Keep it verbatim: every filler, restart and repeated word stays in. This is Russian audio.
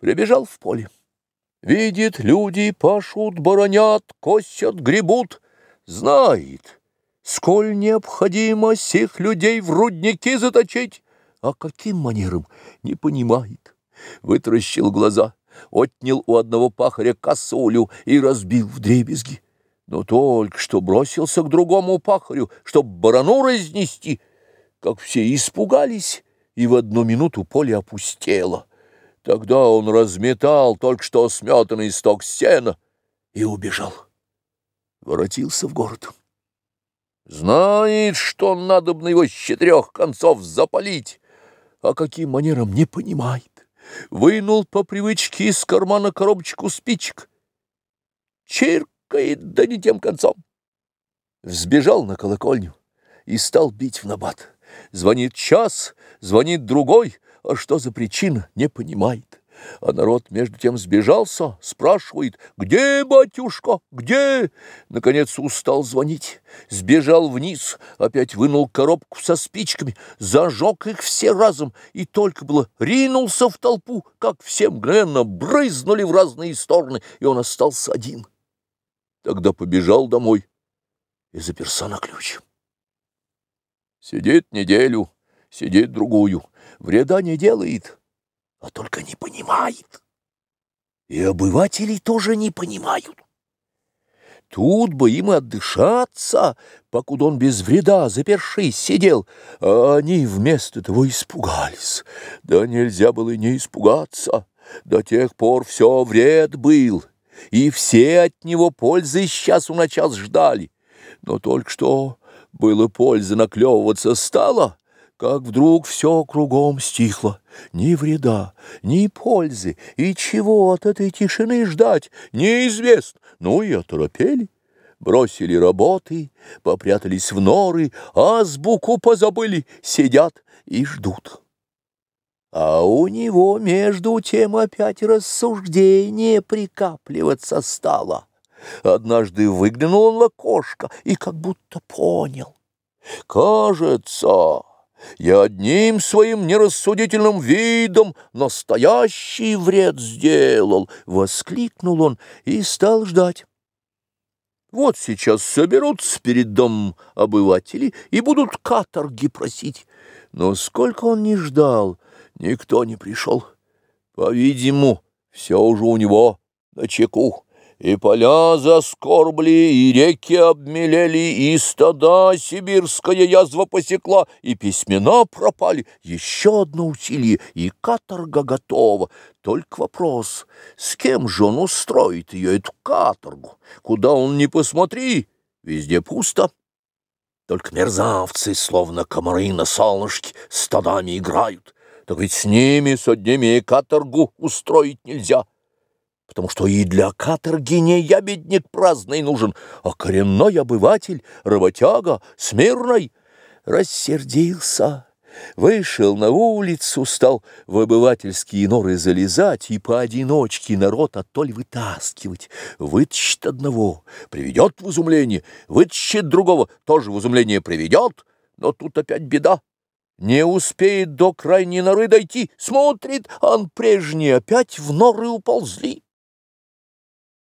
Прибежал в поле. Видит, люди пашут, боронят, косят, гребут. Знает, сколь необходимо сих людей в рудники заточить, а каким манером не понимает. Вытаращил глаза, отнял у одного пахаря косулю и разбил вдребезги. Но только что бросился к другому пахарю, чтоб барану разнести, как все испугались, и в одну минуту поле опустело. Тогда он разметал только что сметанный сток сена и убежал. Воротился в город. Знает, что надобно его с четырех концов запалить, а каким манером не понимает. Вынул по привычке из кармана коробочку спичек. Чиркает, да не тем концом. Взбежал на колокольню и стал бить в набат. Звонит час, звонит другой, а что за причина, не понимает. А народ между тем сбежался, спрашивает: «Где, батюшка, где?» Наконец устал звонить, сбежал вниз, опять вынул коробку со спичками, зажег их все разом, и только было ринулся в толпу, как все мгновенно брызнули в разные стороны, и он остался один. Тогда побежал домой и заперся на ключ. Сидит неделю, сидит другую, вреда не делает, а только не понимает. И обыватели тоже не понимают. Тут бы им отдышаться, покуда он без вреда, запершись, сидел, а они вместо того испугались. Да нельзя было не испугаться, до тех пор все вред был, и все от него пользы с часу на час ждали. Но только что было польза наклевываться стало, как вдруг все кругом стихло. Ни вреда, ни пользы, и чего от этой тишины ждать, неизвестно. Ну и оторопели, бросили работы, попрятались в норы, азбуку позабыли, сидят и ждут. А у него между тем опять рассуждение прикапливаться стало. Однажды выглянул он в окошко и как будто понял. «Кажется, я одним своим нерассудительным видом настоящий вред сделал», — воскликнул он и стал ждать. Вот сейчас соберутся перед домом обыватели и будут каторги просить. Но сколько он ни ждал, никто не пришел. По-видимому, все уже у него на чеку. И поля заскорбли, и реки обмелели, и стада сибирская язва посекла, и письмена пропали. Еще одно усилие, и каторга готова. Только вопрос, с кем же он устроит ее, эту каторгу? Куда он ни посмотри, везде пусто. Только мерзавцы, словно комары на солнышке, стадами играют. Так ведь с ними, с одними, и каторгу устроить нельзя. Потому что и для каторги не ябедник праздный нужен, а коренной обыватель, работяга, смирный. Рассердился, вышел на улицу, стал в обывательские норы залезать и поодиночке народ оттоль вытаскивать. Вытащит одного, приведет в изумление, вытащит другого, тоже в изумление приведет, но тут опять беда. Не успеет до крайней норы дойти, смотрит, он прежний опять в норы уползли.